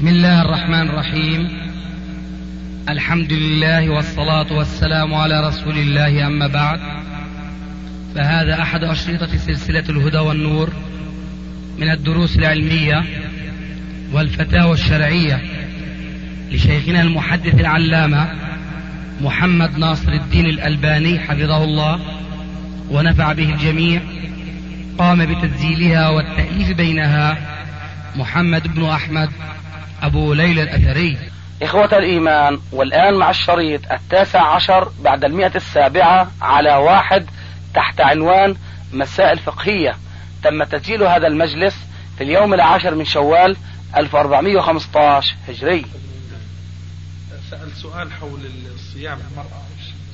بسم الله الرحمن الرحيم. الحمد لله والصلاة والسلام على رسول الله، أما بعد، فهذا أحد أشرطة سلسلة الهدى والنور من الدروس العلمية والفتاوى الشرعية لشيخنا المحدث العلامة محمد ناصر الدين الألباني حفظه الله ونفع به الجميع. قام بتسجيلها والتأليف بينها محمد بن أحمد أبو ليلى الأثري. إخوة الإيمان، والآن مع الشريط 19 بعد 107 على 1 تحت عنوان مسائل فقهية. تم تسجيل هذا المجلس في اليوم 10 من شوال 1415 هجري. سأل سؤال حول الصيام المرأة.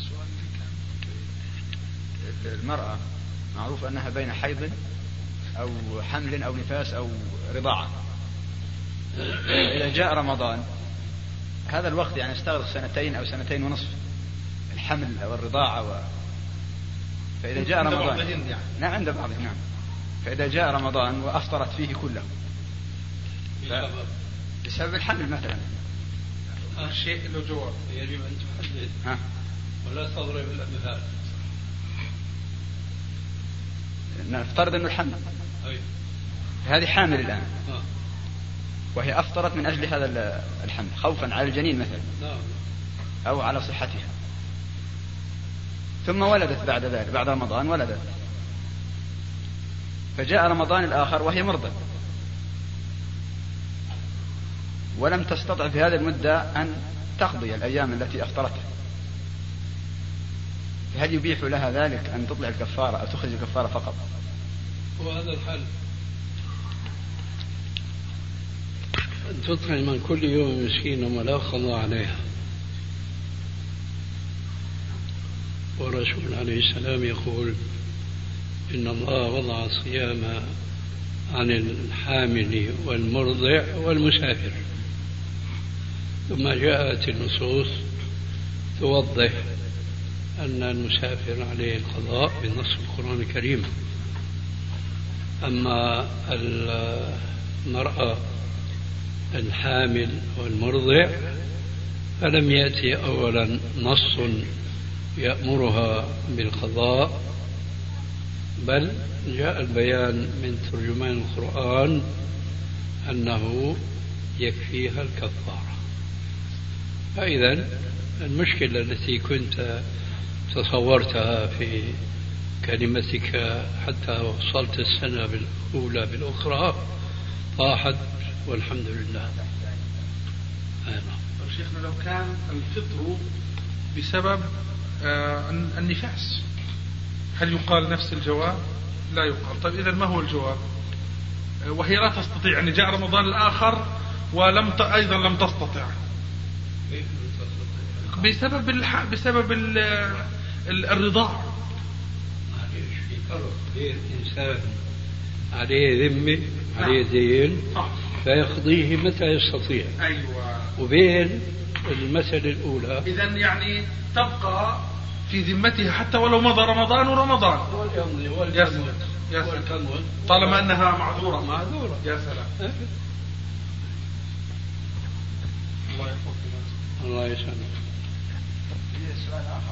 المرأة معروف أنها بين حيض أو حمل أو نفاس أو رضاعة. إذا جاء رمضان هذا الوقت يعني استغرق 2 أو 2 ونصف الحمل أو الرضاعة فإذا جاء رمضان يعني. نعم عند بعضهم نعم. فإذا جاء رمضان وأفطرت فيه كله بسبب الحمل مثلا شيء له جواب يجب أن تحدد ولا تضرب الأمثال. نفترض أنه الحمل هذه حامل الآن وهي أفطرت من أجل هذا الحمل خوفا على الجنين مثلا أو على صحتها، ثم ولدت بعد ذلك بعد رمضان ولدت، فجاء رمضان الآخر وهي مرضى ولم تستطع في هذه المدة أن تقضي الأيام التي أفطرتها، فهل يبيح لها ذلك أن تطلع الكفارة أو تخرج الكفارة فقط؟ وهذا الحل أن تطعم من كل يوم مسكينا ولا قضاء عليها. والرسول عليه السلام يقول إن الله وضع الصيام عن الحامل والمرضع والمسافر، ثم جاءت النصوص توضح أن المسافر عليه القضاء بنص القرآن الكريم. أما المرأة الحامل والمرضع فلم يأتي أولا نص يأمرها بالقضاء، بل جاء البيان من ترجمان القرآن أنه يكفيها الكفارة. فإذا المشكلة التي كنت تصورتها في كلمتك حتى وصلت السنة الأولى بالأخرى طاحت والحمد لله. شيخنا لو كان الفطر بسبب النفاس هل يقال نفس الجواب؟ لا يقال. طيب إذا ما هو الجواب؟ وهي لا تستطيع، يعني جاء رمضان الآخر ولم أيضا لم تستطع بسبب الرضاعة. بين إنسان عليه ذمة عليه دين فيقضيه متى يستطيع، أيوة، وبين المسألة الأولى إذا يعني تبقى في ذمتها حتى ولو مضى رمضان ورمضان والكمل طالما أنها معذورة. يا سلام. الله يسلمك. سؤال آخر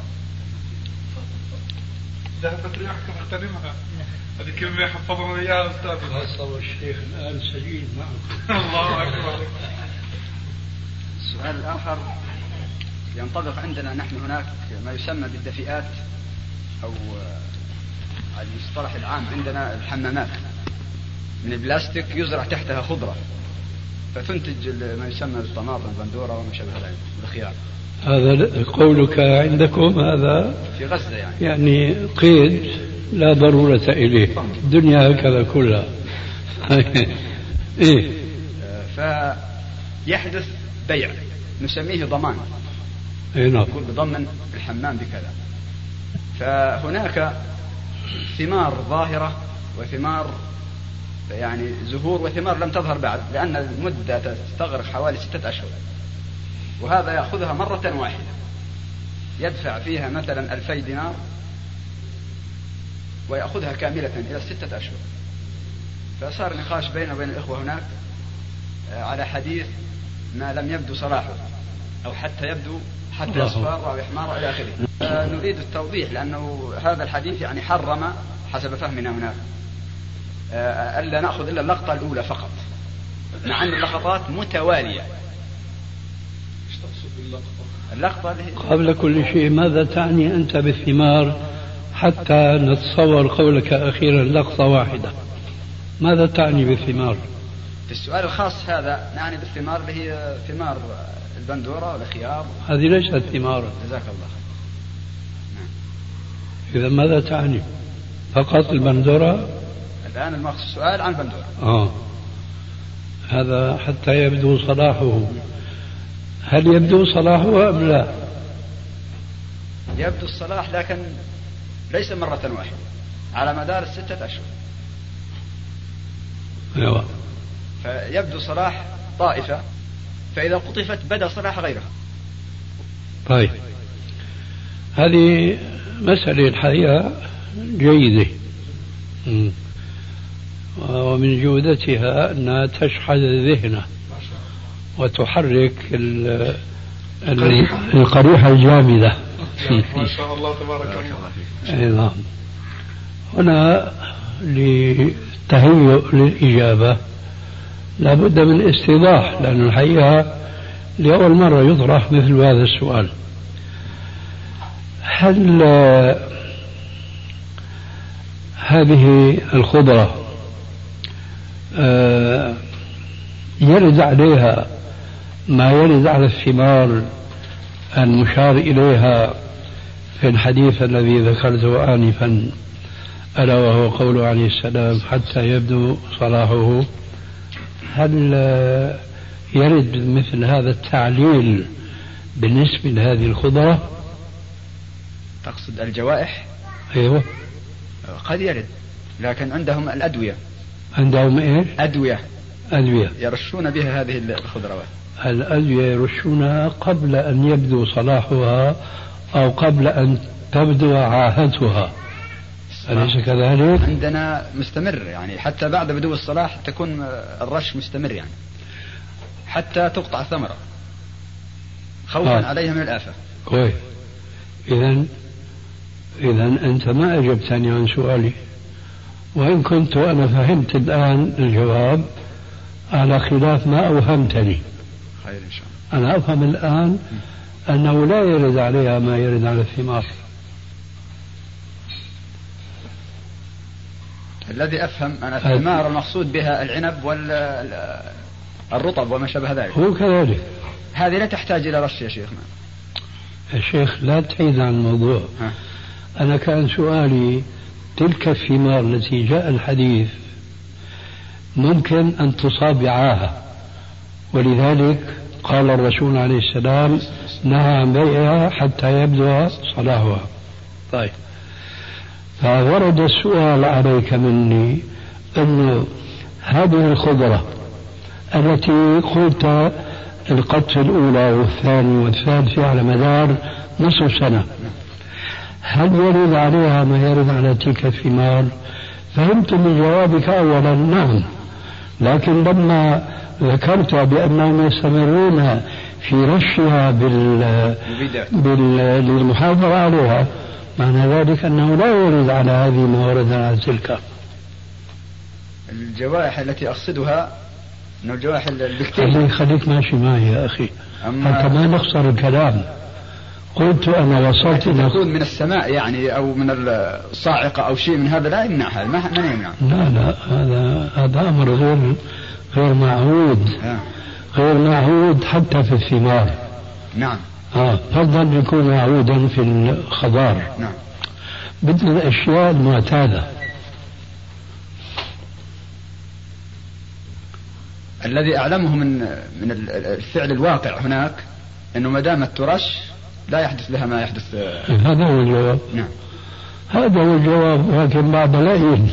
ذهبت رياحك مغتنمها، هذه كلمة حفظنا إياها أستاذ. خاصة الشيخ الآن سجين معكم. الله أكبر. السؤال الآخر ينطبق عندنا نحن هناك ما يسمى بالدفئات أو على المصطلح العام عندنا الحمامات من البلاستيك يزرع تحتها خضرة فتنتج ما يسمى الطماطم البندورة وما شابه ذلك والخيار. هذا قولك عندكم هذا في غزة يعني قيد لا ضرورة إليه، الدنيا هكذا كلها. إيه؟ فيحدث بيع نسميه ضمان، نقول بضمن الحمام بكذا. فهناك ثمار ظاهرة وثمار يعني زهور وثمار لم تظهر بعد، لأن المدة تستغرق حوالي 6 أشهر، وهذا يأخذها مرة واحدة يدفع فيها مثلا 2000 دينار ويأخذها كاملة إلى 6 أشهر. فصار نقاش بيننا وبين الإخوة هناك على حديث ما لم يبدو صلاحه أو حتى يبدو حتى يصفر أو يحمر إلى آخره. نريد التوضيح لأنه هذا الحديث يعني حرم حسب فهمنا هناك ألا نأخذ إلا اللقطة الأولى فقط، مع أن اللقطات متوالية. ايش تقصد باللقطة؟ اللقطة قبل كل شيء ماذا تعني أنت بالثمار حتى نتصور قولك أخيرا لقطة واحدة؟ ماذا تعني بالثمار؟ في السؤال الخاص هذا نعني بالثمار اللي هي ثمار البندورة والخيار. هذه ليست ثمارا. جزاك الله خير. نعم. إذا ماذا تعني؟ فقط البندورة؟ الآن المقصود السؤال عن البندورة. هذا حتى يبدو صلاحه. هل يبدو صلاحه أم لا؟ يبدو الصلاح لكن ليس مرة واحدة على مدار 6 أشهر. أيوة. فيبدو صلاح طائفة، فإذا قطفت بدا صلاح غيرها. طيب، هذه مسألة الحقيقة جيدة، ومن جودتها أنها تشحذ الذهن وتحرك القريحة الجامدة. ما شاء الله تبارك الله. نعم. هنا للتهيؤ للإجابة لابد من استيضاح، لأن الحقيقة لأول مرة يطرح مثل هذا السؤال. هل هذه الخضرة يرد عليها ما يرد على الثمار المشار إليها في الحديث الذي ذكرته آنفا، ألا وهو قوله عليه السلام حتى يبدو صلاحه؟ هل يرد مثل هذا التعليل بالنسبة لهذه الخضرة؟ تقصد الجوائح؟ أيوة. قد يرد، لكن عندهم الأدوية. عندهم إيش؟ أدوية يرشون بها هذه الخضروات. الأدوية يرشونها قبل أن يبدو صلاحها أو قبل أن تبدو عاهتها، أليس كذلك؟ عندنا مستمر، يعني حتى بعد بدو الصلاح تكون الرش مستمر، يعني حتى تقطع ثمرة خوفا عليها من الآفة. كويس. إذا أنت ما أجبتني عن سؤالي، وإن كنت أنا فهمت الآن الجواب على خلاف ما أوهمتني. خير إن شاء الله. أنا أفهم الآن أنه لا يرد عليها ما يرد على الثمار. الذي أفهم أن الثمار المقصود بها العنب والرطب وما شابه ذلك. هو كذلك. هذه لا تحتاج إلى رش يا شيخنا. يا شيخ لا تحيد عن الموضوع. أنا كان سؤالي تلك الثمار التي جاء الحديث ممكن أن تصاب بعاهة، ولذلك قال الرسول عليه السلام نهى عن بيعها حتى يبدو صلاحها. طيب، فورد السؤال عليك مني أن هذه الخضرة التي قلت القطف الأولى والثاني والثالث على مدار نصف سنة، هل يرد عليها ما يرد على تلك الثمار؟ فهمت من جوابك أولا نعم، لكن لما ذكرت بأنهم يستمرون في رشها للمحافظة عليها، معنى ذلك أنه لا يرد على هذه ما ورد على تلك. الجوائح التي أقصدها أن الجوائح البكتيرية. خليك ماشي معي يا أخي حتى ما نخسر الكلام. قلت أنا وصلت إلى تكون من السماء يعني أو من الصاعقة أو شيء من هذا، لا يمنعها، ما يمنع. لا هذا أمر غير معهود. غير معهود حتى في الثمار. نعم. فضلا يكون معهودا في الخضار. نعم. بدنا الأشياء المعتادة. الذي أعلمه من الفعل الواقع هناك أنه ما دامت ترش لا يحدث لها ما يحدث. هذا هو الجواب. نعم. هذا هو الجواب، لكن بعد لاين.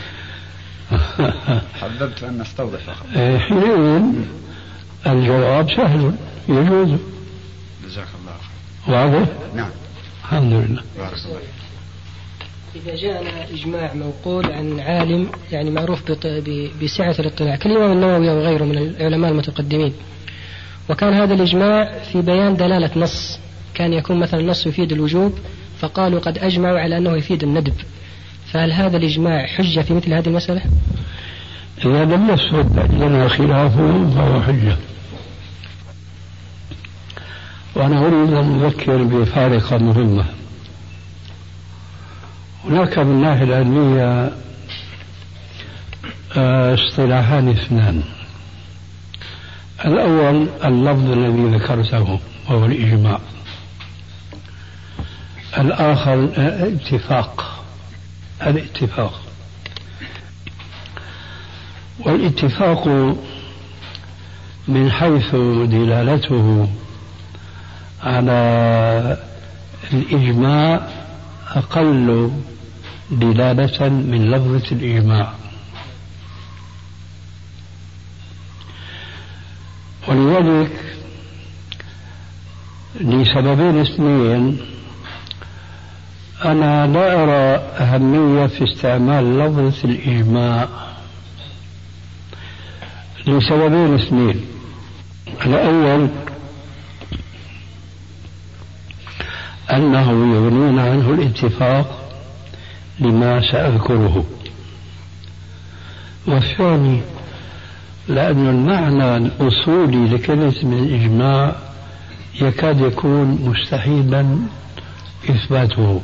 حببت أن نستوضح فقط. حينئذ الجواب سهل يجوز. جزاك الله خير. واضح؟ نعم. الحمد لله. بارك الله. إذا جاءنا إجماع منقول عن عالم يعني معروف بسعة الاطلاع كالإمام النووي أو غيره من العلماء المتقدمين، وكان هذا الإجماع في بيان دلالة نص، كان يكون مثلا النص يفيد الوجوب فقالوا قد أجمعوا على أنه يفيد الندب، فهل هذا الإجماع حجة في مثل هذه المسألة؟ إذا لم يثبت لنا خلافه فهو حجة. وأنا أريد أن أذكر بفارقة مهمة. هناك من الناحية العلمية اصطلاحان اثنان. الأول اللفظ الذي ذكرته وهو الإجماع، الآخر الاتفاق. والاتفاق من حيث دلالته على الإجماع أقل دلالة من لفظة الإجماع، ولذلك لسببين اثنين أنا لا أرى أهمية في استعمال لفظة الإجماع لسببين اثنين. الأول أنه يغنينا عنه الاتفاق لما سأذكره، والثاني لأن المعنى الأصولي لكلمة من الإجماع يكاد يكون مستحيلا إثباته.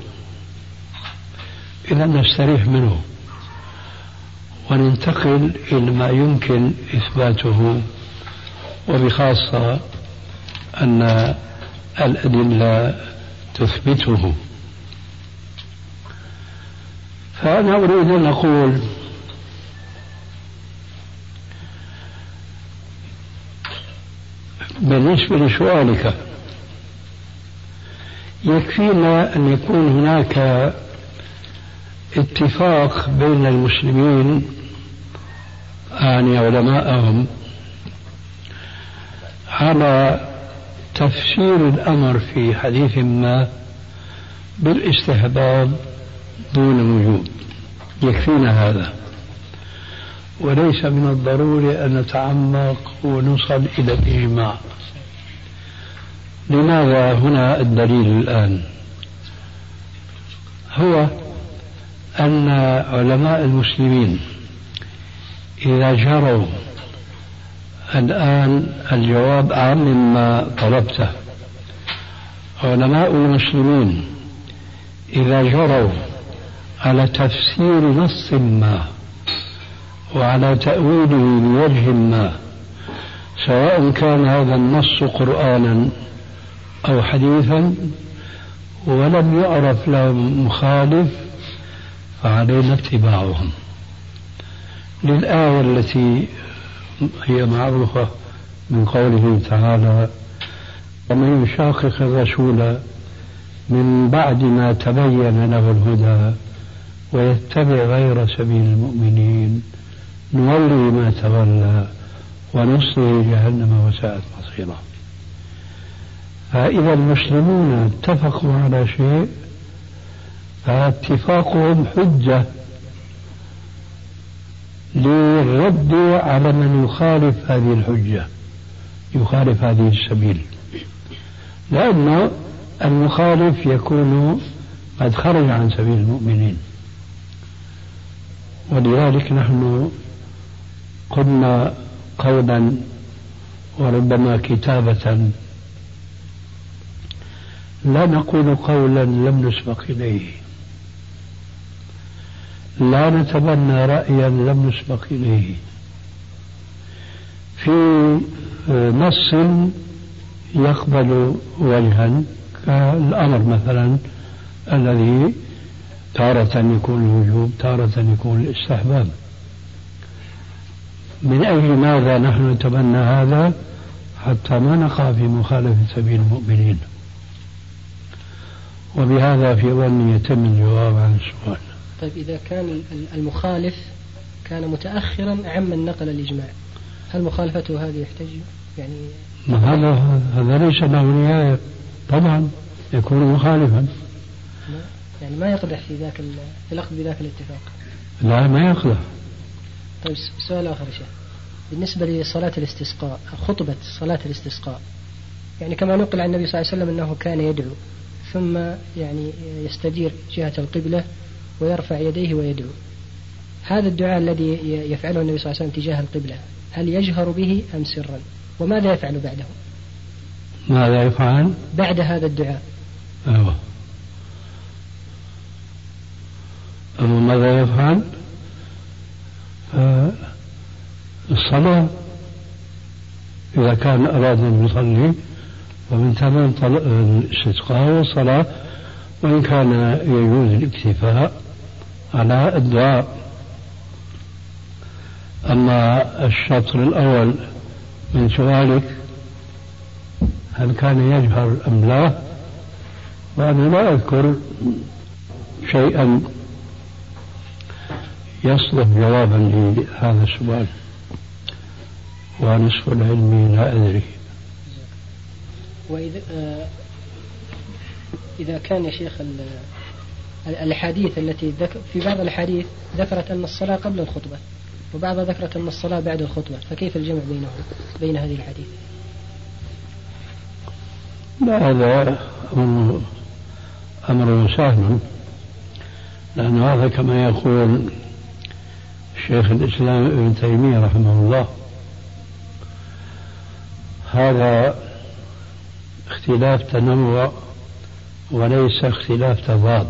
إذا نستريح منه وننتقل إلى ما يمكن إثباته، وبخاصة أن الأدلة تثبته. فأنا أريد أن أقول بالنسبة لسؤالك يكفينا أن يكون هناك اتفاق بين المسلمين يعني علماءهم على تفسير الأمر في حديث ما بالاستحباب دون الوجوب، يكفينا هذا، وليس من الضروري أن نتعمق ونصل إلى الإجماع. لماذا هنا الدليل الآن؟ هو أن علماء المسلمين إذا جروا الآن الجواب عام مما طلبته، علماء المسلمين إذا جروا على تفسير نص ما وعلى تأويله بوجه ما، سواء كان هذا النص قرآنا أو حديثا، ولم يعرف لهم مخالف، فعلينا اتباعهم للآية التي هي معروفة من قوله تعالى: ومن يشاقق الرسول من بعد ما تبين له الهدى ويتبع غير سبيل المؤمنين نولي ما تولى ونصله جهنم وساءت مصيرا. فإذا المسلمون اتفقوا على شيء فاتفاقهم حجة للرد على من يخالف هذه الحجة، يخالف هذه السبيل، لأن المخالف يكون قد خرج عن سبيل المؤمنين. ولذلك نحن قلنا قولا وربما كتابة لا نقول قولا لم نسبق إليه، لا نتبنى رأيا لم نسبق إليه في نص يقبل وجها، كالأمر مثلا الذي تارة يكون الوجوب تارة يكون الاستحباب. من أجل ماذا نحن نتبنى هذا؟ حتى ما نقع في مخالفة سبيل المؤمنين. وبهذا في ظني يتم الجواب عن السؤال. طيب إذا كان المخالف كان متأخرا عمن نقل الإجماع، هل مخالفته هذه يحتج يعني؟ هذا ليس له نهاية، طبعا يكون مخالفا، يعني ما يقدح في الأخذ بذاك الاتفاق. لا ما يقدح. طيب سؤال آخر شيء، بالنسبة لصلاة الاستسقاء، خطبة صلاة الاستسقاء، يعني كما نقل عن النبي صلى الله عليه وسلم أنه كان يدعو ثم يعني يستدير جهة القبلة ويرفع يديه ويدعو. هذا الدعاء الذي يفعله النبي صلى الله عليه وسلم تجاه القبلة هل يجهر به أم سرا؟ وماذا يفعل بعده؟ ماذا يفعل بعد هذا الدعاء؟ أيوة. أما ماذا يفعل؟ الصلاة إذا كان أراد أن يصلي فمن تمام الاستسقاء والصلاة، وإن كان يجوز الاكتفاء على الدعاء. أما الشطر الأول من سؤالك هل كان يجهر أم لا، وأنا لا أذكر شيئا يصلح جوابا لهذا السؤال، ونصف العلم لا أدري. وإذا إذا كان يا شيخ الأحاديث التي في بعض الأحاديث ذكرت أن الصلاة قبل الخطبة وبعضها ذكرت أن الصلاة بعد الخطبة، فكيف الجمع بين هذه الأحاديث؟ لا، هذا أمر سهل، لأن هذا كما يقول شيخ الإسلام ابن تيمية رحمه الله، هذا اختلاف تنوع وليس اختلاف تضاد.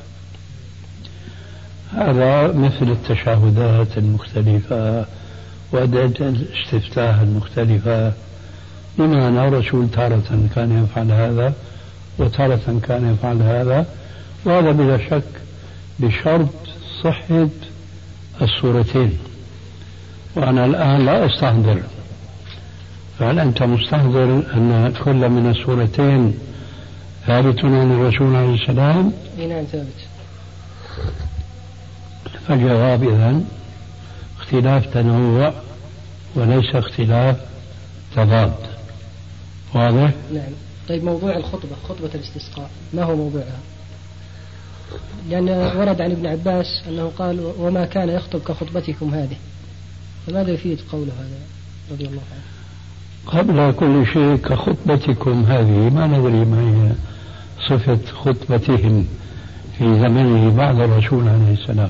هذا مثل التشهدات المختلفة وأدعية الاستفتاح المختلفة، بمعنى الرسول تارة كان يفعل هذا وتارة كان يفعل هذا، وهذا بلا شك بشرط صحة الصورتين. وأنا الآن لا أستحضر، فهل أنت مستحضر أن كل من الصورتين ثابت عن الرسول عليه السلام؟ نعم ثابت. فالجواب إذن اختلاف تنوع وليس اختلاف تضاد. واضح؟ نعم. طيب موضوع الخطبة، خطبة الاستسقاء، ما هو موضوعها؟ لأن ورد عن ابن عباس أنه قال وما كان يخطب كخطبتكم هذه، فماذا يفيد قوله هذا رضي الله عنه؟ قبل كل شيء كخطبتكم هذه، ما ندري ما هي صفة خطبتهم في زمنه بعد الرسول عليه السلام،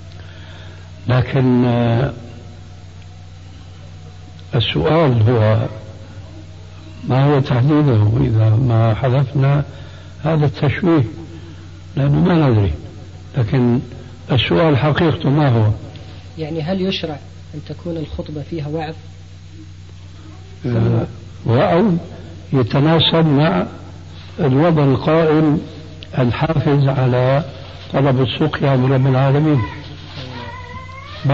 لكن السؤال هو ما هو تحديده إذا ما حذفنا هذا التشويه، لأنه ما ندري. لكن السؤال حقيقته ما هو؟ يعني هل يشرع أن تكون الخطبة فيها وعظ؟ أو يتناسب مع الوضع القائم الحافز على طلب السقيا من رب العالمين بس.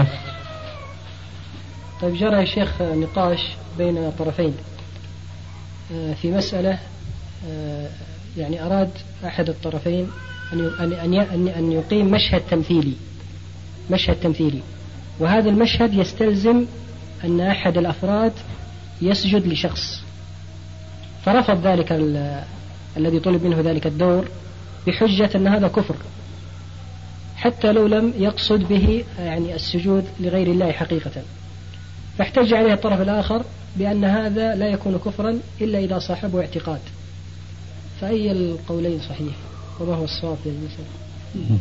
طيب جرى يا شيخ نقاش بين طرفين في مسألة، يعني أراد أحد الطرفين أن يقيم مشهد تمثيلي، وهذا المشهد يستلزم أن أحد الأفراد يسجد لشخص، فرفض ذلك الذي طلب منه ذلك الدور بحجة أن هذا كفر، حتى لو لم يقصد به يعني السجود لغير الله حقيقة. فاحتج عليه الطرف الآخر بأن هذا لا يكون كفرا إلا إذا صاحبه اعتقاد. فأي القولين صحيح وما هو الصواب في المسألة؟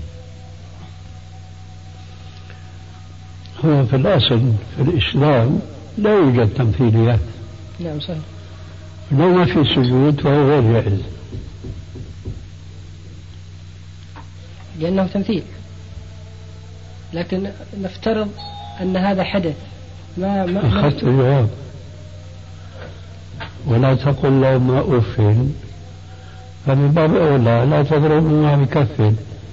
هو في الأصل في الإسلام لا يوجد تمثيليات. نعم صحيح. لو ما في سجود فهو غير جائز لأنه تمثيل. لكن نفترض أن هذا حدث ما أخذت الجواب. ولا تقل لهما أف، فمن باب أولى لا تضربهما بكف.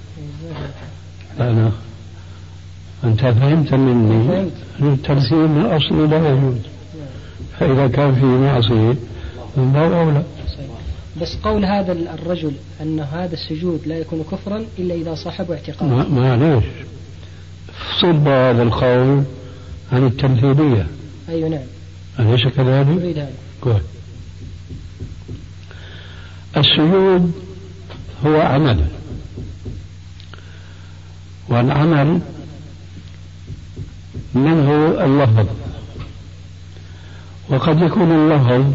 أنا أنت فهمت مني التمثيل من أصل لا يجوز، فإذا كان فيه معصية من باب أولى. بس قول هذا الرجل أن هذا السجود لا يكون كفرا إلا إذا صاحبه اعتقاد، معليش صب هذا القول عن التمثيلية. أيوة نعم. أليس كذلك؟ أريد هذا. كويس. السجود هو عمل، والعمل منه اللفظ وقد يكون اللفظ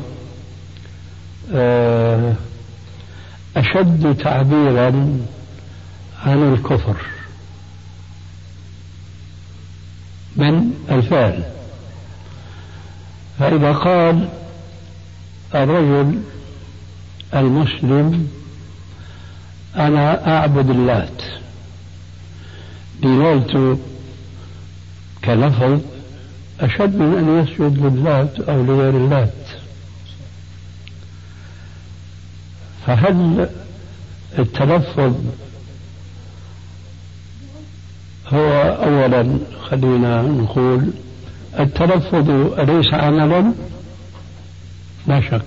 أشد تعبيرا عن الكفر من الفعل. فإذا قال الرجل المسلم أنا أعبد اللات، دلالته كلفظ أشد من أن يسجد للات أو لغير اللات. فهل التلفظ هو أولا خلينا نقول التلفظ أليس عملا؟ لا شك.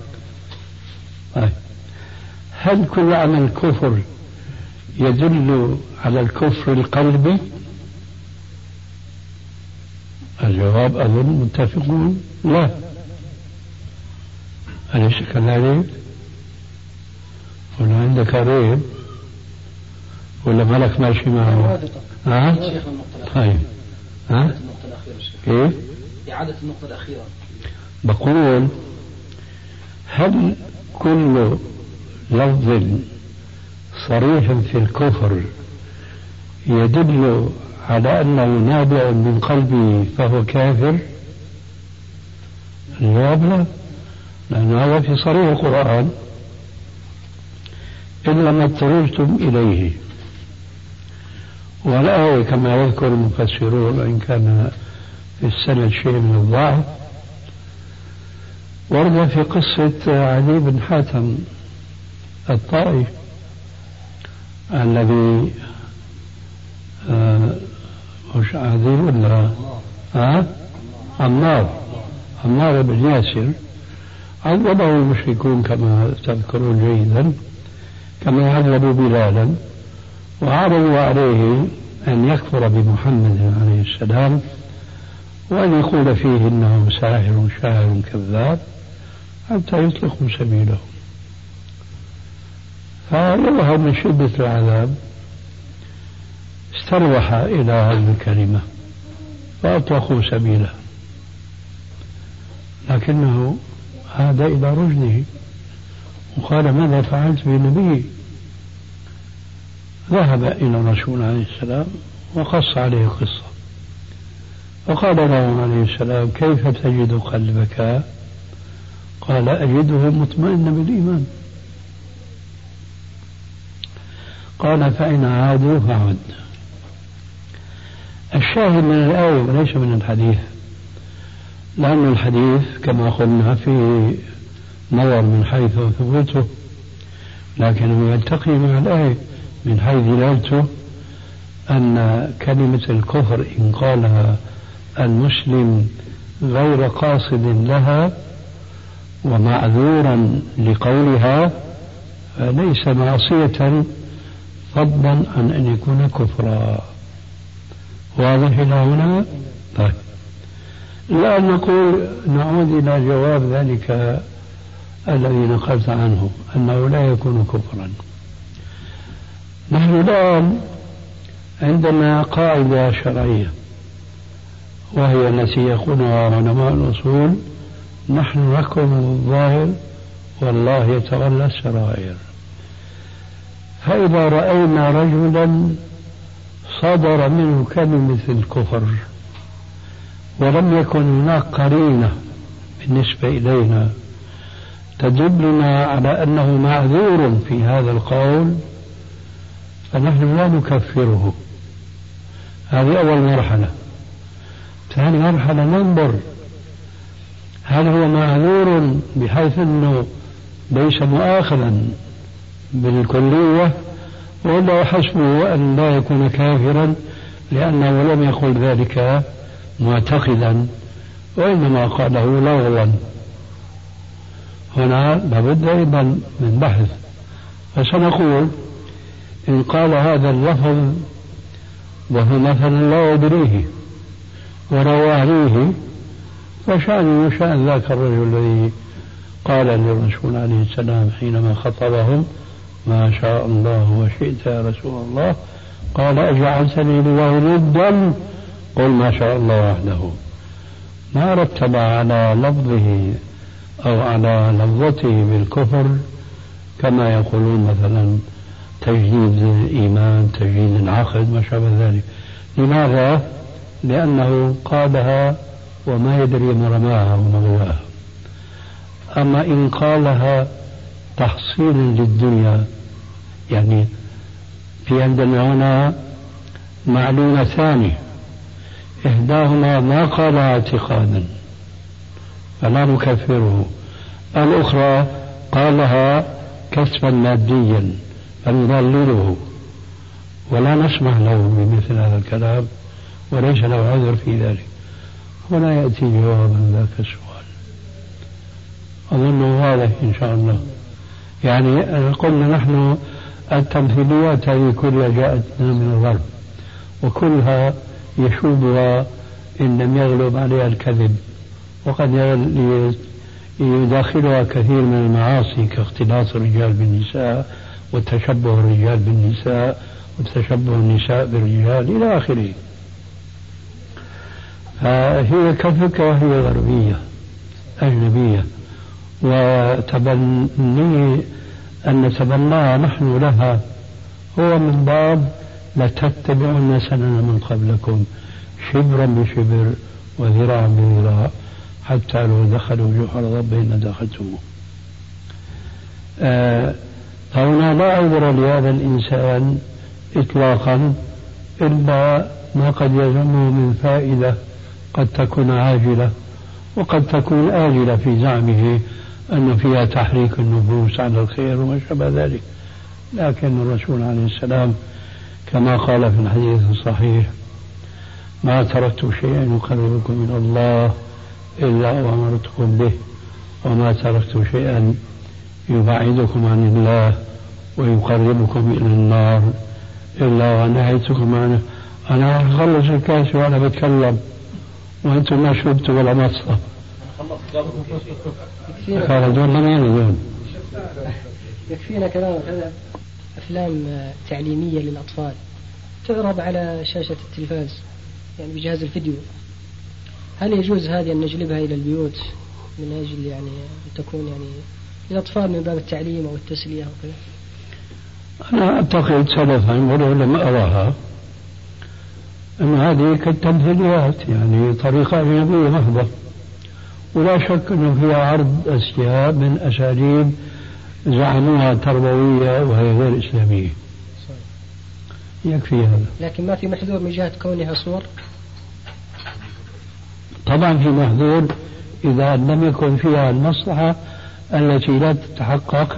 هل كل عمل كفر يدل على الكفر القلبي؟ الجواب أظن متفقون لا. أليس كذلك؟ ولا عندك ريب ولا مالك ماشي معه؟ طيب النقطة الأخيرة كيف؟ إعادة النقطة الأخيرة. بقول هل كل لفظ صريح في الكفر يدل على أنه نابع من قلبه فهو كافر؟ الجواب لا، لأن هذا في صريح القرآن إلا ما اضطررتم إليه. والآية كما يذكر المفسرون وإن كان في السند شيء من الضعف ورد في قصة علي بن حاتم الطائي الذي مش عذيب ولا عمار بن ياسر عذبه المشركون كما تذكرون جيدا، كما عذبوا بلالا وعرضوا عليه أن يكفر بمحمد عليه السلام وأن يقول فيه إنه ساحر شاعر كذاب حتى يطلقوا سبيله. فيظهر من شدة العذاب استروح إلى هذه الكلمة فأطلقوا سبيله، لكنه عاد إلى رشده وقال ماذا فعلت بنبي؟ ذهب إلى الرسول عليه السلام وقص عليه قصة فقال له عليه السلام كيف تجد قلبك؟ قال أجده مطمئنا بالإيمان. قال فإن عادوا فعد. الشاهد من الآية وليس من الحديث، لأن الحديث كما قلنا فيه نظر من حيث ثبوته لكنه يلتقي مع الآية من حيث دلالته أن كلمة الكفر إن قالها المسلم غير قاصد لها ومعذورا لقولها ليس معصية فضلا عن أن يكون كفرا. واضح إلى هنا؟ طيب لا نقول نعود إلى جواب ذلك الذي نقلت عنه أنه لا يكون كفرا. نحن الآن عندنا قاعدة شرعية وهي التي يقولها علماء الأصول نحن نحكم بالظاهر والله يتولى السرائر. فإذا رأينا رجلا صدر منه كلمة الكفر ولم يكن هناك قرينة بالنسبة إلينا تدلنا على أنه معذور في هذا القول فنحن لا نكفره. هذه أول مرحلة. ثاني مرحلة ننظر هل هو معذور بحيث أنه ليس مؤاخذا بالكلية ولا حسبه أن لا يكون كافرا لأنه لم يقل ذلك معتقدا وإنما قاله لغوا. هنا لابد أيضا من بحث. فسنقول إن قال هذا اللفظ وهو مثلا لا يدريه ورواه فشأنه شأن ذاك الرجل الذي قال للرسول عليه السلام حينما خطبهم ما شاء الله وشئت يا رسول الله قال أجعلتني لله ندا قل ما شاء الله وحده. ما رتب على لفظه أو على لفظته بالكفر كما يقولون مثلا تجديد الإيمان، تجديد العقد، ما شابه ذلك. لماذا؟ لأنه قالها وما يدري ما رماها ومغواها. أما إن قالها تحصيلا للدنيا، يعني في عندنا هنا معلومتان، إحداهما ما قالها اعتقادا فلا نكفره، الأخرى قالها كسبا ماديا فنضلله ولا نسمح له بمثل هذا الكلام وليس له عذر في ذلك. هنا يأتي جوابا ذاك السؤال، أظنه واضح إن شاء الله. يعني قلنا نحن التمثيليات هذه كلها جاءتنا من الغرب، وكلها يشوبها إن لم يغلب عليها الكذب، وقد يداخلها كثير من المعاصي كاختلاط الرجال بالنساء وتشبه الرجال بالنساء وتشبه النساء بالرجال إلى آخره. فهي كفكرة هي غربية أجنبية، وتبني أن نتبناها نحن لها هو من باب لتتبعن سنن من قبلكم شبرا بشبر وذراعا بذراع حتى لو دخلوا جحر ضب لدخلتموه. فهنا لا عذر لهذا الإنسان إطلاقا إلا ما قد يلزمه من فائدة قد تكون عاجلة وقد تكون آجلة في زعمه أن فيها تحريك النفوس على الخير وما شابه ذلك. لكن الرسول عليه السلام كما قال في الحديث الصحيح: ما تركت شيئا يقربكم من الله إلا وأمرتكم به، وما تركت شيئا يبعدكم عن الله ويقربكم إلى النار إلا ونهيتكم عنه. أنا أخلص الكاس وأنا بتكلم وأنتم ما شربتوا ولا مصلى. قال دون لمين دون. يكفينا كلام أفلام تعليمية للأطفال تعرض على شاشة التلفاز يعني بجهاز الفيديو، هل يجوز هذه أن نجلبها إلى البيوت من أجل يعني أن تكون يعني للأطفال من باب التعليم أو التسلية وكذا؟ أنا أعتقد سلفا ولو لم أراها أن هذه كالتمثيليات، يعني طريقة أجنبية محضة، ولا شك أنه فيها عرض أشياء من أساليب زعموها تربوية وهي غير إسلامية. يكفي هذا. لكن ما في محذور من جهة كونها صور؟ طبعا في محذور إذا لم يكن فيها المصلحة التي لا تتحقق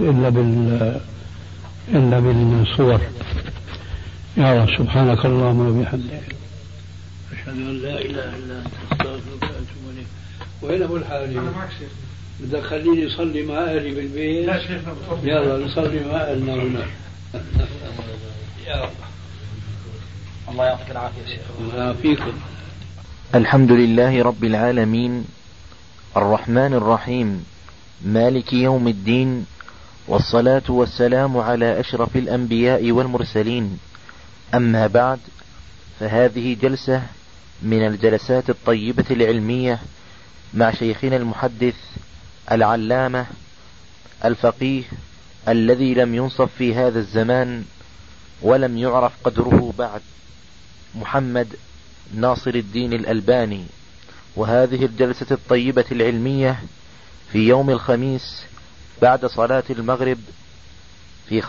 إلا بالصور. يا الله سبحانك اللهم وبحمدك أشهد أن لا إله إلا أنت أستغفرك وأتوب إليك. وين أبو الحالي؟ أنا معك شيخ. بدك خليني أصلي مع أهلي بالبيت؟ لا شيخ. يلا نصلي مع أهلنا هنا. يا رب. الله يعطيك العافية شيخ. الله يعافيكم. الحمد لله رب العالمين الرحمن الرحيم مالك يوم الدين، والصلاة والسلام على أشرف الأنبياء والمرسلين. أما بعد، فهذه جلسة من الجلسات الطيبة العلمية مع شيخنا المحدث العلامة الفقيه الذي لم ينصف في هذا الزمان ولم يعرف قدره بعد، محمد ناصر الدين الألباني. وهذه الجلسة الطيبة العلمية في يوم الخميس بعد صلاة المغرب في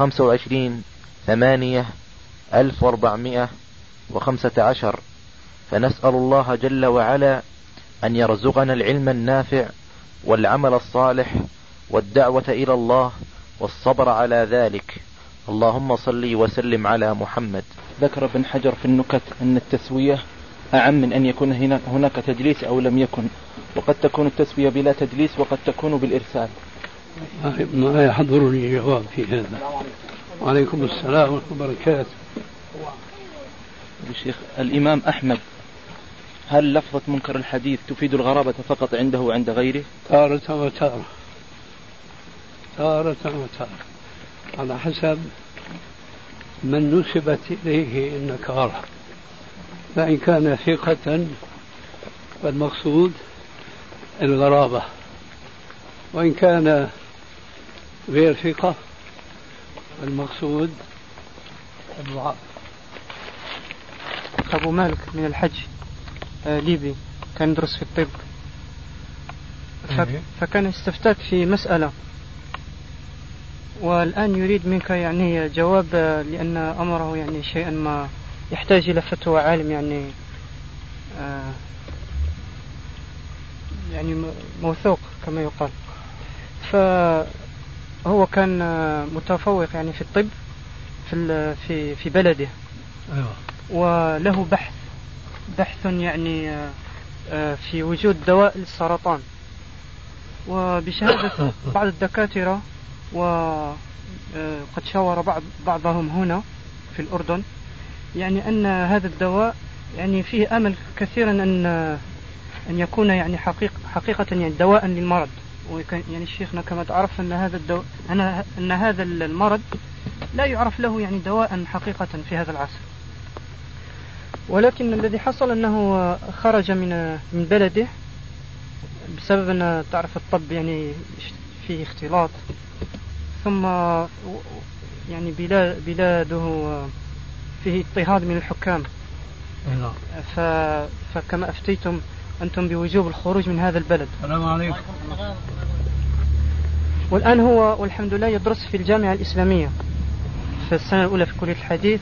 25/8/1415. فنسأل الله جل وعلا أن يرزقنا العلم النافع والعمل الصالح والدعوة إلى الله والصبر على ذلك. اللهم صل وسلم على محمد. ذكر ابن حجر في النكت أن التسوية أعم من أن يكون هناك تدليس أو لم يكن، وقد تكون التسوية بلا تدليس وقد تكون بالإرسال. ما يحضرني جواب في هذا. وعليكم السلام ورحمة الله وبركاته. الشيخ الإمام أحمد، هل لفظة منكر الحديث تفيد الغرابة فقط عنده وعند غيره؟ تارة وتارة، تارة وتارة، على حسب من نسبت إليه النكارة. فإن كان ثقة فالمقصود الغرابة، وإن كان غير ثقة المقصود الضعف. أبو مالك من الحج ليبي، كان يدرس في الطب، فكان استفتاك في مسألة، والآن يريد منك يعني جواب، لأن أمره يعني شيئا ما يحتاج إلى فتوى عالم يعني موثوق كما يقال. فهو كان متفوق يعني في الطب في بلده، وله بحث يعني في وجود دواء للسرطان، وبشهادة بعض الدكاترة وقد شاور بعضهم هنا في الأردن يعني أن هذا الدواء يعني فيه أمل كثيرا أن يكون يعني حقيقة يعني دواء للمرض. يعني شيخنا كما تعرف أن هذا المرض لا يعرف له يعني دواء حقيقة في هذا العصر، ولكن الذي حصل أنه خرج من بلده بسبب أن تعرف الطب يعني فيه اختلاط، ثم يعني بلاده فيه اضطهاد من الحكام، فكما أفتيتم أنتم بوجوب الخروج من هذا البلد. السلام عليكم. والآن هو والحمد لله يدرس في الجامعة الإسلامية في السنة الأولى في كلية الحديث،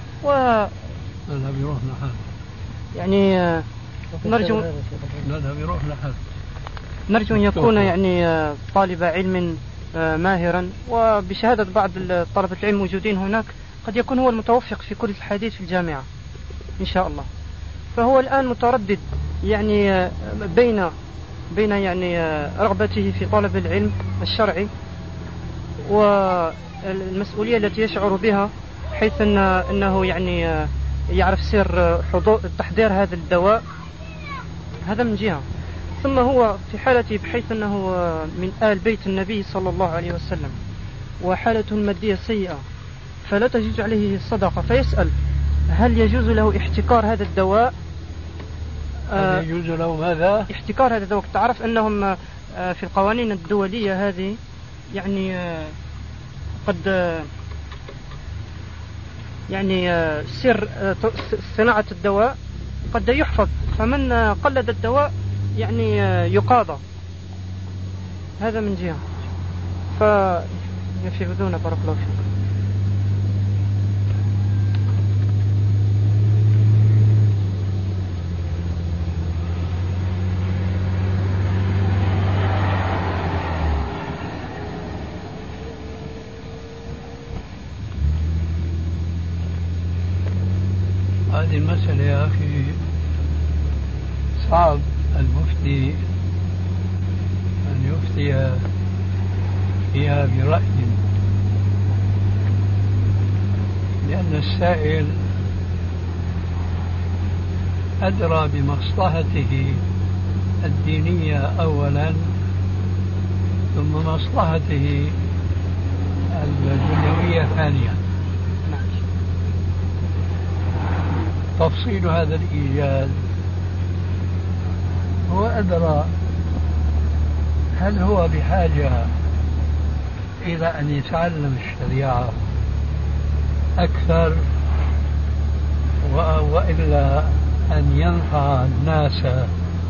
يروح لحال يعني نرجو أن يكون يعني طالب علم ماهرا، وبشهادة بعض طلبة العلم موجودين هناك قد يكون هو المتوفق في كلية الحديث في الجامعة إن شاء الله. فهو الآن متردد يعني بين يعني رغبته في طلب العلم الشرعي والمسؤولية التي يشعر بها، حيث أنه يعني يعرف سر تحضير هذا الدواء، هذا من جهة. ثم هو في حالته بحيث أنه من آل بيت النبي صلى الله عليه وسلم، وحالته المادية سيئة، فلا تجوز عليه الصدقة، فيسأل هل يجوز له احتكار هذا الدواء؟ يجوز له ماذا؟ احتكار هذا الدواء. تعرف أنهم في القوانين الدولية هذه يعني قد يعني سر صناعة الدواء قد يحفظ، فمن قلد الدواء يعني يقاضى، هذا من جهة. فيفيدون بارك الله فيكم. هذه المسألة يا أخي صعب المفتي أن يفتي فيها برأي، لأن السائل أدرى بمصلحته الدينية أولا، ثم مصلحته الدنيوية ثانيا. تفصيل هذا الإيجاد هو أدرى، هل هو بحاجة إلى أن يتعلم الشريعة أكثر وإلا أن ينفع الناس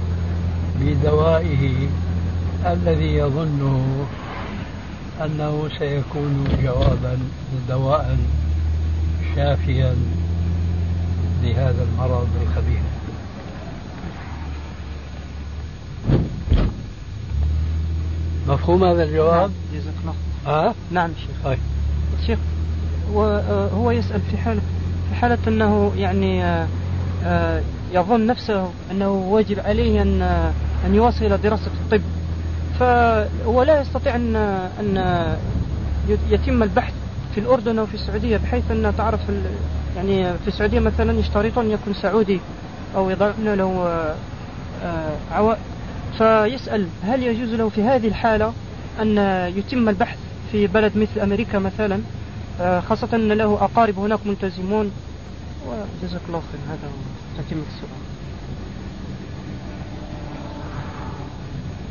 بدوائه الذي يظنه أنه سيكون جوابا دواء شافيا لهذا المرض الخبيث. مفهوم هذا الجواب؟ جزاك الله. نعم شيخ. شيخ وهو يسأل في حالة أنه يعني يظن نفسه أنه واجب عليه أن يواصل دراسة الطب، فهو لا يستطيع أن يتم البحث في الأردن أو في السعودية، بحيث أن تعرف يعني في السعودية مثلا يشترطون أن يكون سعودي أو يضعون له عوائد، فيسأل هل يجوز له في هذه الحالة أن يتم البحث في بلد مثل أمريكا مثلا، خاصة أن له أقارب هناك ملتزمون. وجزاك الله خير، هذا تتم السؤال.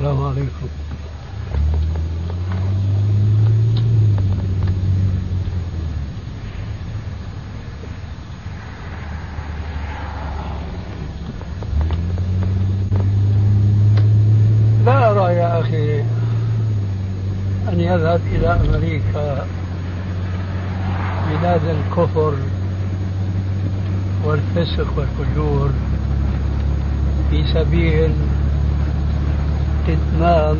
السلام عليكم. لا أرى يا أخي أن يذهب إلى أمريكا بلاد الكفر والفسق والفجور في سبيل إتمام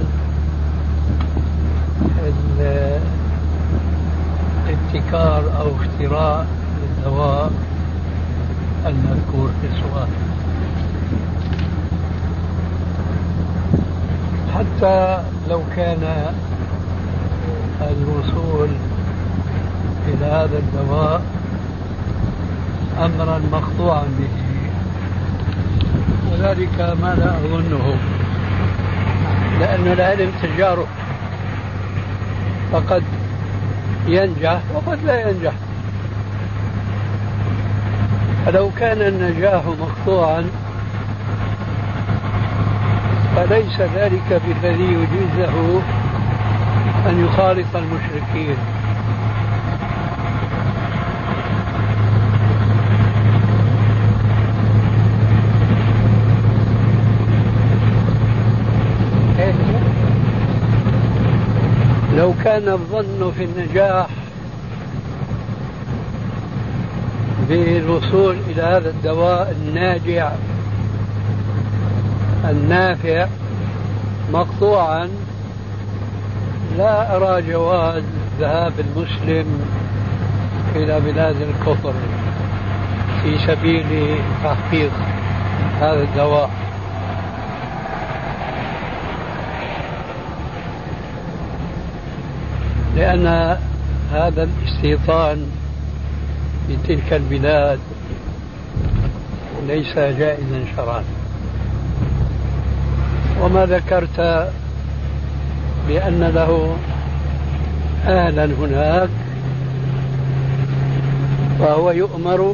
الابتكار أو اختراع الدواء المذكور في السؤال. حتى لو كان الوصول إلى هذا الدواء أمرا مقطوعا به، وذلك ما لا أظنه، لأن العلم تجارب، فقد ينجح وقد لا ينجح. فلو كان النجاح مقطوعا فليس ذلك بالذي يجيز له أن يخالط المشركين. لو كان الظن في النجاح بالوصول إلى هذا الدواء الناجع النافع مقطوعا، لا أرى جواز ذهاب المسلم إلى بلاد الكفر في سبيل تحقيق هذا الدواء. لأن هذا الاستيطان في تلك البلاد ليس جائزا شرعا. وما ذكرت بأن له أهلا هناك، فهو يؤمر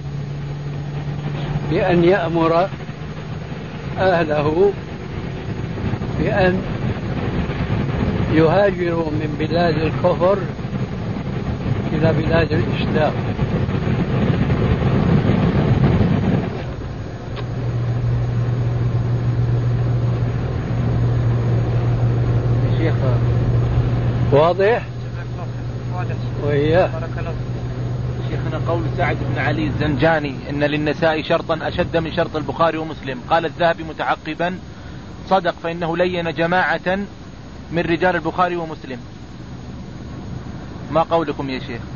بأن يأمر أهله بأن يهاجروا من بلاد الكفر إلى بلاد الإسلام. شيخ واضح؟ وإياه شيخنا قول سعد بن علي الزنجاني إن للنساء شرطا أشد من شرط البخاري ومسلم، قال الذهبي متعقبا: صدق، فإنه لين جماعة من رجال البخاري ومسلم. ما قولكم يا شيخ؟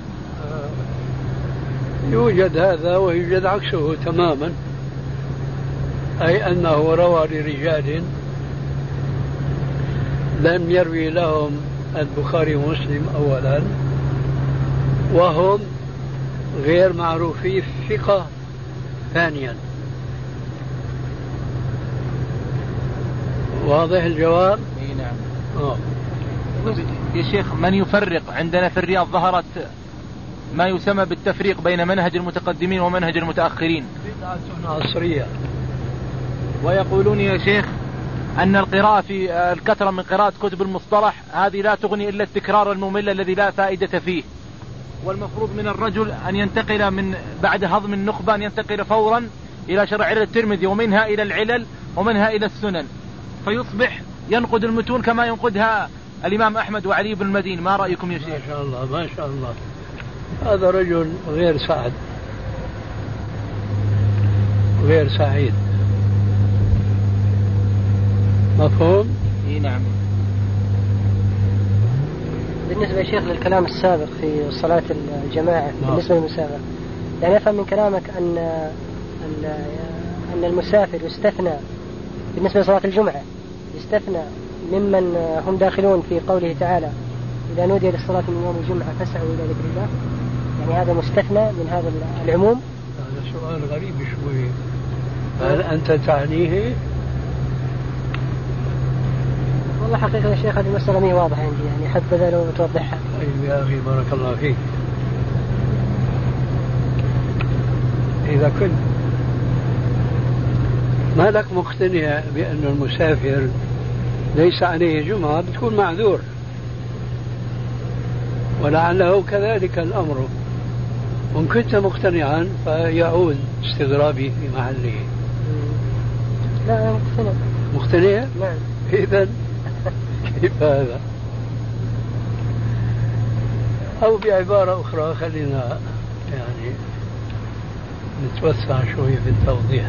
يوجد هذا ويوجد عكسه تماما، أي أنه روى لرجال لم يروي لهم البخاري ومسلم أولا، وهم غير معروفي ثقة ثانيا. واضح الجواب؟ نعم. يا شيخ، من يفرق؟ عندنا في الرياض ظهرت ما يسمى بالتفريق بين منهج المتقدمين ومنهج المتأخرين، بدعة عصرية. ويقولون يا شيخ أن القراءة في الكثرة من قراءة كتب المصطلح هذه لا تغني إلا التكرار الممل الذي لا فائدة فيه، والمفروض من الرجل أن ينتقل من بعد هضم النخبة أن ينتقل فورا إلى شرع علل الترمذي ومنها إلى العلل ومنها إلى السنن، فيصبح ينقد المتون كما ينقدها الإمام أحمد وعلي بن المدين. ما رأيكم يا شيخ؟ ما شاء الله ما شاء الله، هذا رجل غير سعد غير سعيد. مفهوم؟ نعم. بالنسبة يا شيخ للكلام السابق في صلاة الجماعة بالنسبة للمسافر، يعني أفهم من كلامك أن المسافر يستثنى بالنسبة لصلاة الجمعة، يستثنى ممن هم داخلون في قوله تعالى: إذا نودي للصلاة من يوم الجمعة فاسعوا إلى ذكر الله، يعني هذا مستثنى من هذا العموم. هذا سؤال غريب شوي، هل أنت تعنيه؟ والله حقيقة يا شيخ هذه المسألة مي واضحة عندي، يعني حبذا لو توضحها. طيب يا أخي بارك الله فيك، إذا كنت ما لك مقتنع بأن المسافر ليس عليه جمعة بتكون معذور، ولعله كذلك الأمر. وإن كنت مقتنعا فيعود استغرابي في محله. لا أنا مقتنع. مقتنع؟ نعم. إذن كيف هذا؟ أو بعبارة أخرى خلينا يعني نتوسع شوي في التوضيح.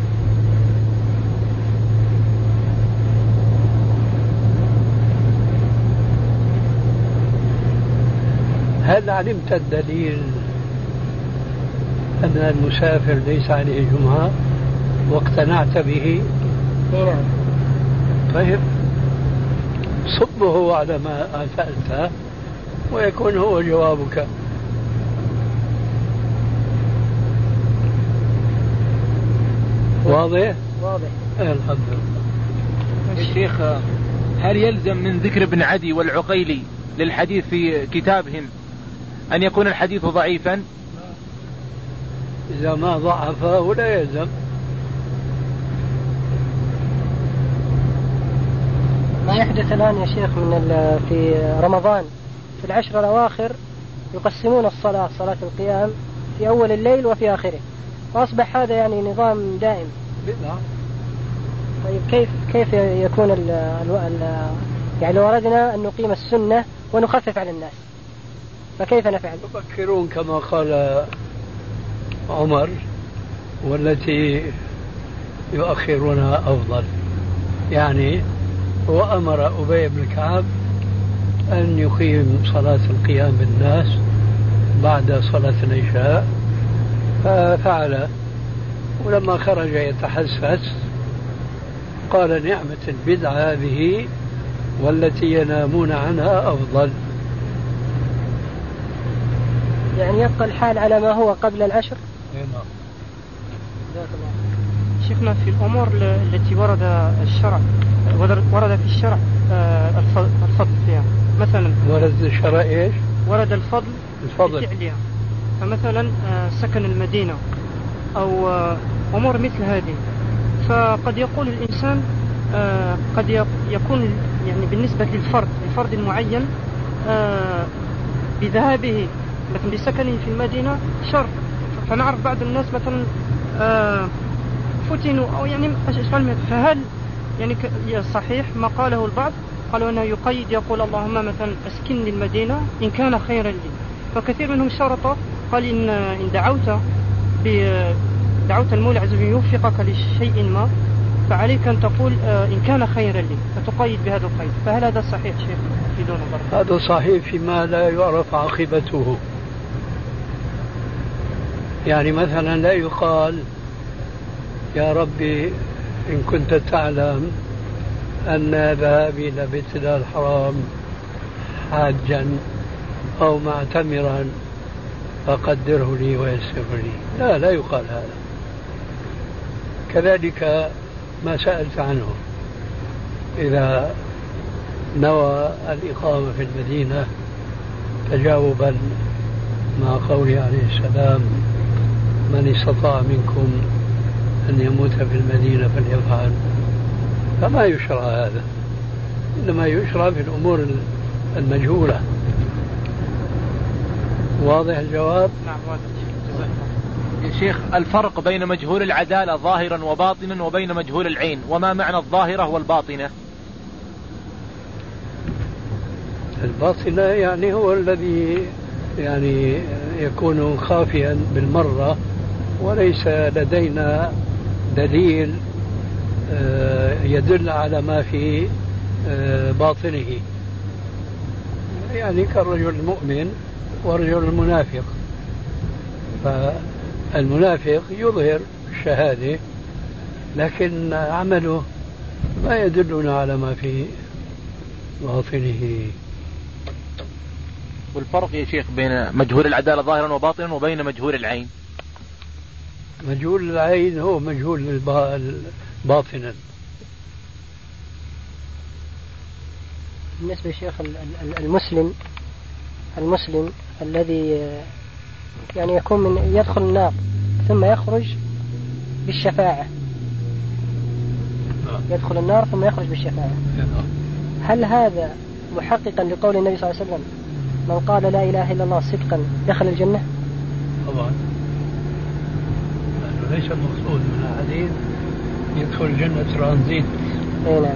هل علمت الدليل أن المسافر ليس عليه جمعة واقتنعت به؟ نعم. طيب صبه على ما سألته ويكون هو جوابك. واضح؟ واضح. الحمد لله. الشيخ هل يلزم من ذكر ابن عدي والعقيلي للحديث في كتابهم أن يكون الحديث ضعيفا؟ إذا ما ضعفه لا يلزم. ما يحدث الآن يا شيخ في رمضان في العشر الأواخر يقسمون الصلاة، صلاة القيام في أول الليل وفي آخره، وأصبح هذا يعني نظام دائم. طيب كيف يكون يعني لو أردنا أن نقيم السنة ونخفف على الناس فكيف نفعل؟ يفكرون كما قال عمر والتي يؤخرونها أفضل. يعني هو أمر أبي بن كعب أن يقيم صلاة القيام بالناس بعد صلاة العشاء ففعل، ولما خرج يتحسس قال نعمة البدعة هذه والتي ينامون عنها أفضل. يعني يبقى الحال على ما هو قبل العشر. نعم. شيخنا في الأمور التي ورد في الشرع الفضل فيها، مثلا ورد الشرع إيش؟ ورد الفضل بفعلها، فمثلا سكن المدينة أو أمور مثل هذه، فقد يقول الإنسان قد يكون يعني بالنسبة للفرد المعين بذهابه مثلا بسكنه في المدينة شر، فنعرف بعض الناس مثلا فتنوا أو يعني أشغال، فهل يعني صحيح ما قاله البعض قالوا أنه يقيد يقول اللهم مثلا أسكنني المدينة إن كان خيرا لي، فكثير منهم شرط قال إن دعوت المولى عز وجل يوفقك لشيء ما فعليك أن تقول إن كان خيرا لي، فتقيد بهذا القيد. فهل هذا صحيح شيخ في دون ضرر؟ هذا صحيح فيما لا يعرف عاقبته. يعني مثلا لا يقال يا ربي إن كنت تعلم أن ذهابي إلى بيت الله الحرام حاجا أو معتمرا فقدره لي ويسر لي. لا يقال هذا. كذلك ما سألت عنه إذا نوى الإقامة في المدينة تجاوبا مع قوله عليه السلام من استطاع منكم أن يموت في المدينة فليفعل، فما يشرع هذا، إنما يشرع في الأمور المجهولة. واضح الجواب؟ نعم واضح. يا شيخ الفرق بين مجهول العدالة ظاهرا وباطنا وبين مجهول العين، وما معنى الظاهرة والباطنة؟ الباطنة يعني هو الذي يعني يكون خافيا بالمرة وليس لدينا دليل يدل على ما في باطنه، يعني كالرجل المؤمن والرجل المنافق. فالمنافق يظهر الشهادة لكن عمله ما يدلنا على ما في باطنه. والفرق يا شيخ بين مجهول العدالة ظاهرا وباطنا وبين مجهول العين؟ مجهول العين هو مجهول باطنا. بالنسبة لشيخ المسلم الذي يعني يكون يدخل النار ثم يخرج بالشفاعة، يدخل النار ثم يخرج بالشفاعة. هل هذا محققا لقول النبي صلى الله عليه وسلم من قال لا إله إلا الله صدقا دخل الجنة؟ طبعا، لأنه ليس المقصود من الحديث يدخل الجنة ترانزيت. أي نعم.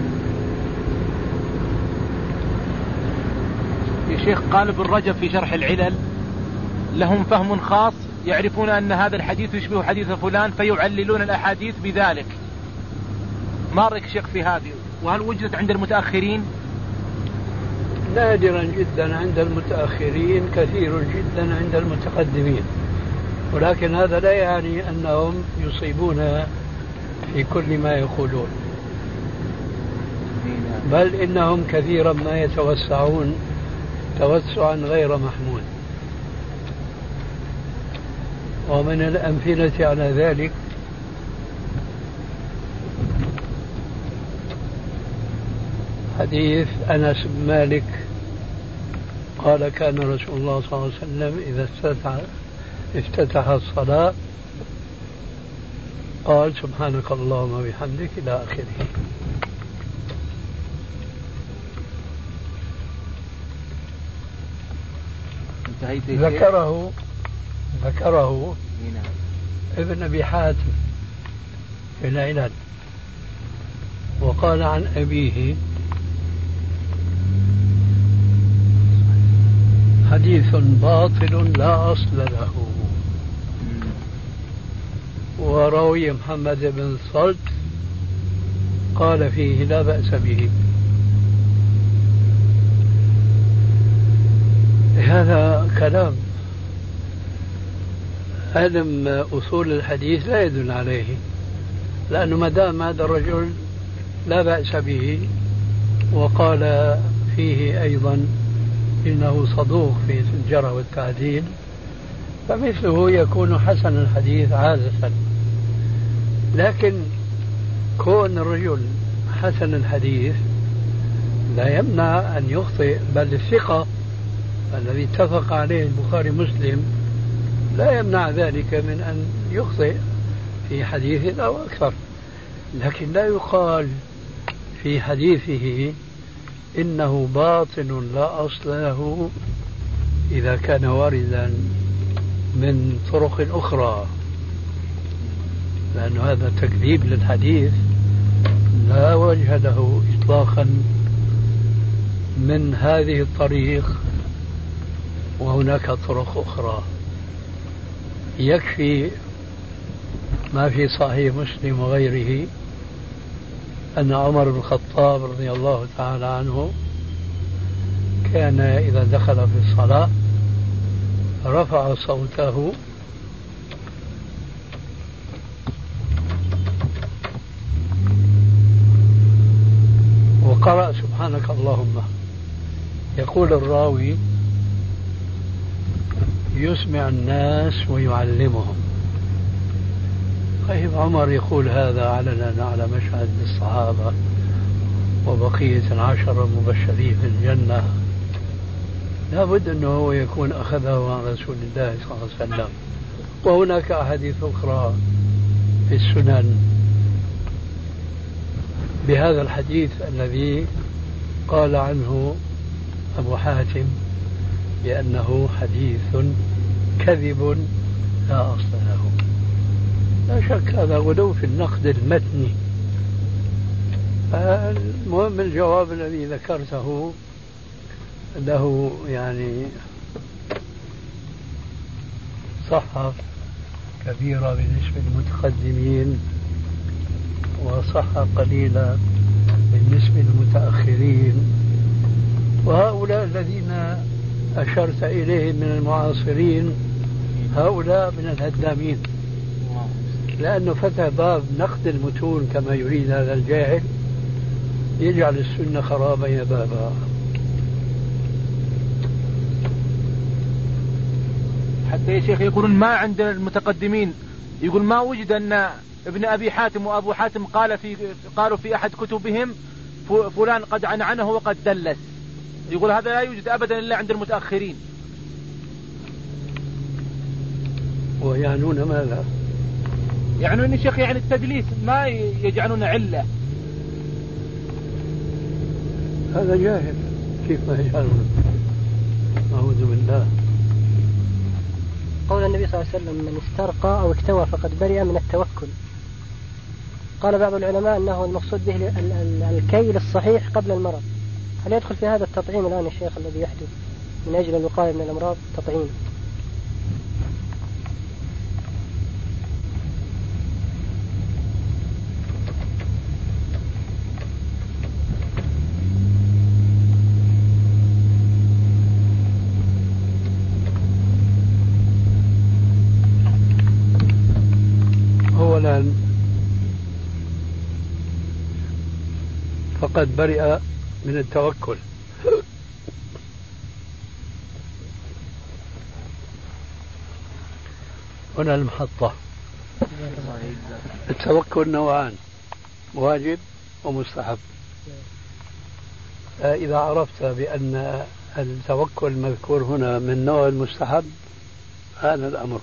يا شيخ قال ابن رجب في شرح العلل لهم فهم خاص يعرفون أن هذا الحديث يشبه حديث فلان فيعللون الأحاديث بذلك. ما رأيك شيخ في هذه؟ وهل وجدت عند المتأخرين؟ نادرا جدا عند المتأخرين، كثير جدا عند المتقدمين، ولكن هذا لا يعني أنهم يصيبون في كل ما يقولون، بل إنهم كثيرا ما يتوسعون توسعا غير محمود. ومن الأمثلة على ذلك حديث أنس بن مالك قال كان رسول الله صلى الله عليه وسلم إذا افتتح الصلاة قال سبحانك اللهم وبحمدك إلى آخره. ذكره ابن أبي حاتم في العلل، وقال عن أبيه حديث باطل لا أصل له. وروي محمد بن صلت قال فيه لا بأس به. هذا كلام علم أصول الحديث لا يدل عليه، لأنه ما دام هذا الرجل لا بأس به وقال فيه أيضا إنه صدوق في الجرح والتعديل، فمثله يكون حسن الحديث عادة. لكن كون الرجل حسن الحديث لا يمنع أن يخطئ، بل الثقة الذي اتفق عليه البخاري مسلم لا يمنع ذلك من أن يخطئ في حديث أو أكثر. لكن لا يقال في حديثه إنه باطل لا أصل له إذا كان واردا من طرق أخرى، لأن هذا تكذيب للحديث لا وجه له إطلاقا من هذه الطريق، وهناك طرق أخرى. يكفي ما في صحيح مسلم وغيره أن عمر بن الخطاب رضي الله تعالى عنه كان إذا دخل في الصلاة رفع صوته وقرأ سبحانك اللهم. يقول الراوي يسمع الناس ويعلمهم. طيب عمر يقول هذا علنا على مشهد الصحابة وبقية العشر المبشرين في الجنة، لا بد أنه هو يكون أخذه عن رسول الله صلى الله عليه وسلم. وهناك أحاديث أخرى في السنن بهذا الحديث الذي قال عنه أبو حاتم بأنه حديث كذب لا أصل له. لا شك هذا غلو في النقد المتني. المهم الجواب الذي ذكرته له يعني صحة كبيرة بالنسبة للمتقدمين وصحة قليلة بالنسبة للمتأخرين، وهؤلاء الذين أشرت إليهم من المعاصرين هؤلاء من الهدامين، لأنه فتح باب نقد المتون كما يريد هذا الجاهل، يجعل السنة خرابا يا بابا. حتى يا شيخ يقولون ما عند المتقدمين، يقول ما وجد أن ابن أبي حاتم وأبو حاتم قالوا في أحد كتبهم فلان قد عنعنه وقد دلس. يقول هذا لا يوجد أبدا إلا عند المتأخرين. ويعنون ماذا؟ يعنون الشيخ يعني التدليس ما يجعلون علة، هذا جاهل كيف ما يجهل؟ أعوذ بالله. قول النبي صلى الله عليه وسلم من استرقى أو اكتوى فقد برئ من التوكل. قال بعض العلماء أنه المقصود به الكيل الصحيح قبل المرض. هل يدخل في هذا التطعيم الآن الشيخ الذي يحدث من أجل الوقاية من الأمراض تطعيم؟ أولا فقد برئ من التوكل. هنا المحطة. التوكل نوعان، واجب ومستحب. إذا عرفت بأن التوكل المذكور هنا من نوع المستحب هذا الأمر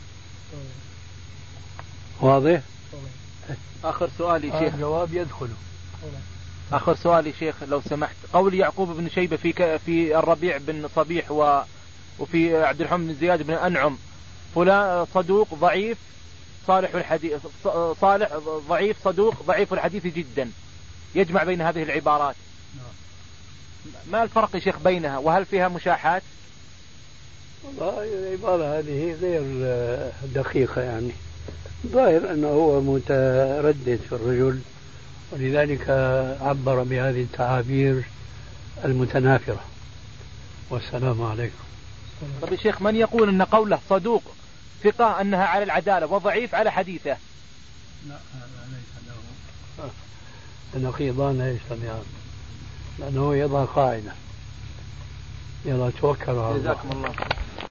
واضح. آخر سؤالي شيخ. الجواب يدخل. آخر سؤالي شيخ لو سمحت. قول يعقوب بن شيبة في الربيع بن صبيح وفي عبد الحميد بن زياد بن أنعم فلان صدوق ضعيف صالح الحديث، صالح ضعيف صدوق ضعيف الحديث جدا، يجمع بين هذه العبارات. ما الفرق يا شيخ بينها وهل فيها مشاحات؟ والله العبارة هذه غير دقيقة، يعني ظاهر أنه هو متردد في الرجل ولذلك عبر بهذه التعابير المتنافرة. والسلام عليكم. طيب يا شيخ من يقول أن قوله صدوق ثقة أنها على العدالة وضعيف على حديثه؟ لا هذا ليس له. النقيضان لا يجتمعان، لأنه يضع قاعدة يلا توكل على الله. جزاكم الله.